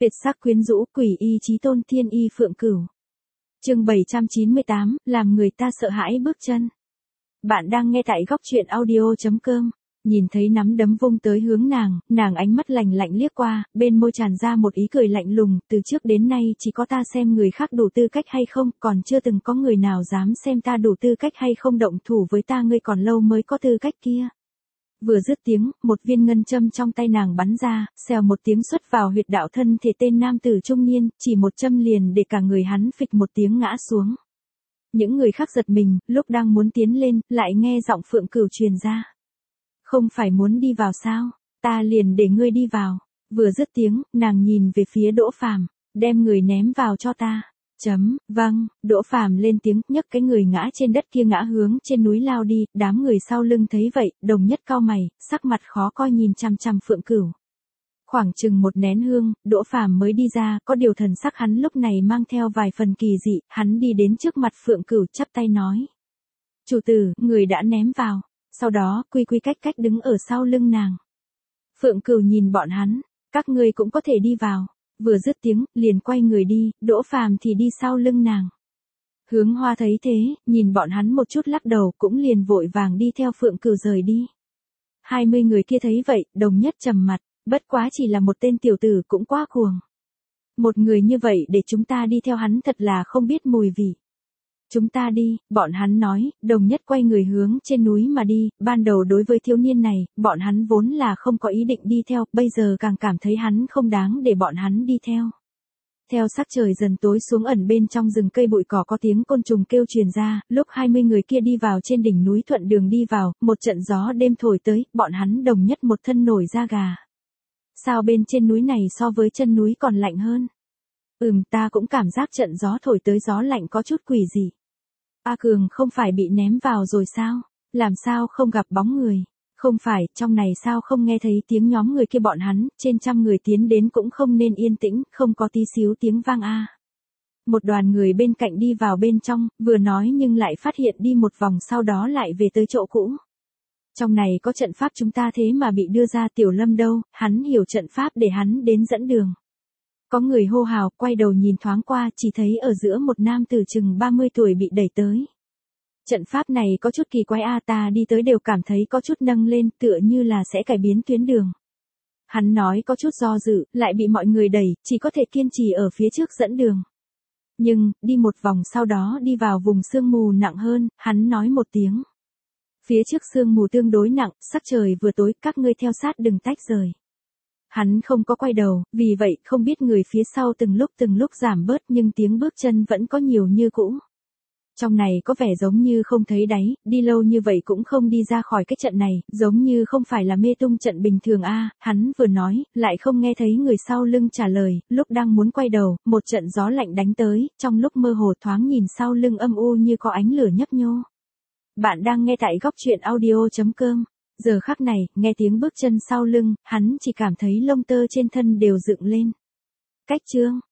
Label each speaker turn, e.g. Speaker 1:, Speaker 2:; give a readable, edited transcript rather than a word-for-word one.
Speaker 1: Tuyệt sắc quyến rũ, quỷ y chí tôn, thiên y phượng cửu. Chương 798, làm người ta sợ hãi bước chân. Bạn đang nghe tại góc truyện audio.com. Nhìn thấy nắm đấm vung tới hướng nàng ánh mắt lạnh lạnh liếc qua, bên môi tràn ra một ý cười lạnh lùng, từ trước đến nay chỉ có ta xem người khác đủ tư cách hay không, còn chưa từng có người nào dám xem ta đủ tư cách hay không động thủ với ta, ngươi còn lâu mới có tư cách kia. Vừa dứt tiếng, một viên ngân châm trong tay nàng bắn ra, xèo một tiếng xuất vào huyệt đạo thân thể tên nam tử trung niên, chỉ một châm liền để cả người hắn phịch một tiếng ngã xuống. Những người khác giật mình, lúc đang muốn tiến lên, lại nghe giọng Phượng Cửu truyền ra. Không phải muốn đi vào sao, ta liền để ngươi đi vào. Vừa dứt tiếng, nàng nhìn về phía Đỗ Phàm, đem người ném vào cho ta. Vâng, Đỗ Phàm lên tiếng, nhấc cái người ngã trên đất kia ngã hướng trên núi lao đi, đám người sau lưng thấy vậy, đồng nhất cau mày, sắc mặt khó coi nhìn chằm chằm Phượng Cửu. Khoảng chừng một nén hương, Đỗ Phàm mới đi ra, có điều thần sắc hắn lúc này mang theo vài phần kỳ dị, hắn đi đến trước mặt Phượng Cửu chắp tay nói. Chủ tử, người đã ném vào, sau đó quy quy cách cách đứng ở sau lưng nàng. Phượng Cửu nhìn bọn hắn, các ngươi cũng có thể đi vào. Vừa dứt tiếng, liền quay người đi, Đỗ Phàm thì đi sau lưng nàng. Hướng Hoa thấy thế, nhìn bọn hắn một chút lắc đầu, cũng liền vội vàng đi theo Phượng Cửu rời đi. 20 người kia thấy vậy, đồng nhất trầm mặt, bất quá chỉ là một tên tiểu tử cũng quá cuồng. Một người như vậy để chúng ta đi theo hắn thật là không biết mùi vị. Chúng ta đi, bọn hắn nói, đồng nhất quay người hướng trên núi mà đi, ban đầu đối với thiếu niên này, bọn hắn vốn là không có ý định đi theo, bây giờ càng cảm thấy hắn không đáng để bọn hắn đi theo. Theo sắc trời dần tối xuống, ẩn bên trong rừng cây bụi cỏ có tiếng côn trùng kêu truyền ra, lúc 20 người kia đi vào trên đỉnh núi thuận đường đi vào, một trận gió đêm thổi tới, bọn hắn đồng nhất một thân nổi da gà. Sao bên trên núi này so với chân núi còn lạnh hơn? Ta cũng cảm giác trận gió thổi tới gió lạnh có chút quỷ dị. A Cường không phải bị ném vào rồi sao? Làm sao không gặp bóng người? Không phải, trong này sao không nghe thấy tiếng nhóm người kia bọn hắn, trên trăm người tiến đến cũng không nên yên tĩnh, không có tí xíu tiếng vang a. Một đoàn người bên cạnh đi vào bên trong, vừa nói nhưng lại phát hiện đi một vòng sau đó lại về tới chỗ cũ. Trong này có trận pháp chúng ta thế mà bị đưa ra, Tiểu Lâm đâu, hắn hiểu trận pháp để hắn đến dẫn đường. Có người hô hào, quay đầu nhìn thoáng qua, chỉ thấy ở giữa một nam tử chừng 30 tuổi bị đẩy tới. Trận pháp này có chút kỳ quái a, ta đi tới đều cảm thấy có chút nâng lên, tựa như là sẽ cải biến tuyến đường. Hắn nói có chút do dự, lại bị mọi người đẩy, chỉ có thể kiên trì ở phía trước dẫn đường. Nhưng, đi một vòng sau đó đi vào vùng sương mù nặng hơn, hắn nói một tiếng. Phía trước sương mù tương đối nặng, sắc trời vừa tối, các ngươi theo sát đừng tách rời. Hắn không có quay đầu, vì vậy không biết người phía sau từng lúc giảm bớt, nhưng tiếng bước chân vẫn có nhiều như cũ. Trong này có vẻ giống như không thấy đáy, đi lâu như vậy cũng không đi ra khỏi cái trận này, giống như không phải là mê tung trận bình thường a. Hắn vừa nói, lại không nghe thấy người sau lưng trả lời, lúc đang muốn quay đầu, một trận gió lạnh đánh tới, trong lúc mơ hồ thoáng nhìn sau lưng âm u như có ánh lửa nhấp nhô. Bạn đang nghe tại góc truyện audio.com. Giờ khắc này, nghe tiếng bước chân sau lưng, hắn chỉ cảm thấy lông tơ trên thân đều dựng lên. Cách chương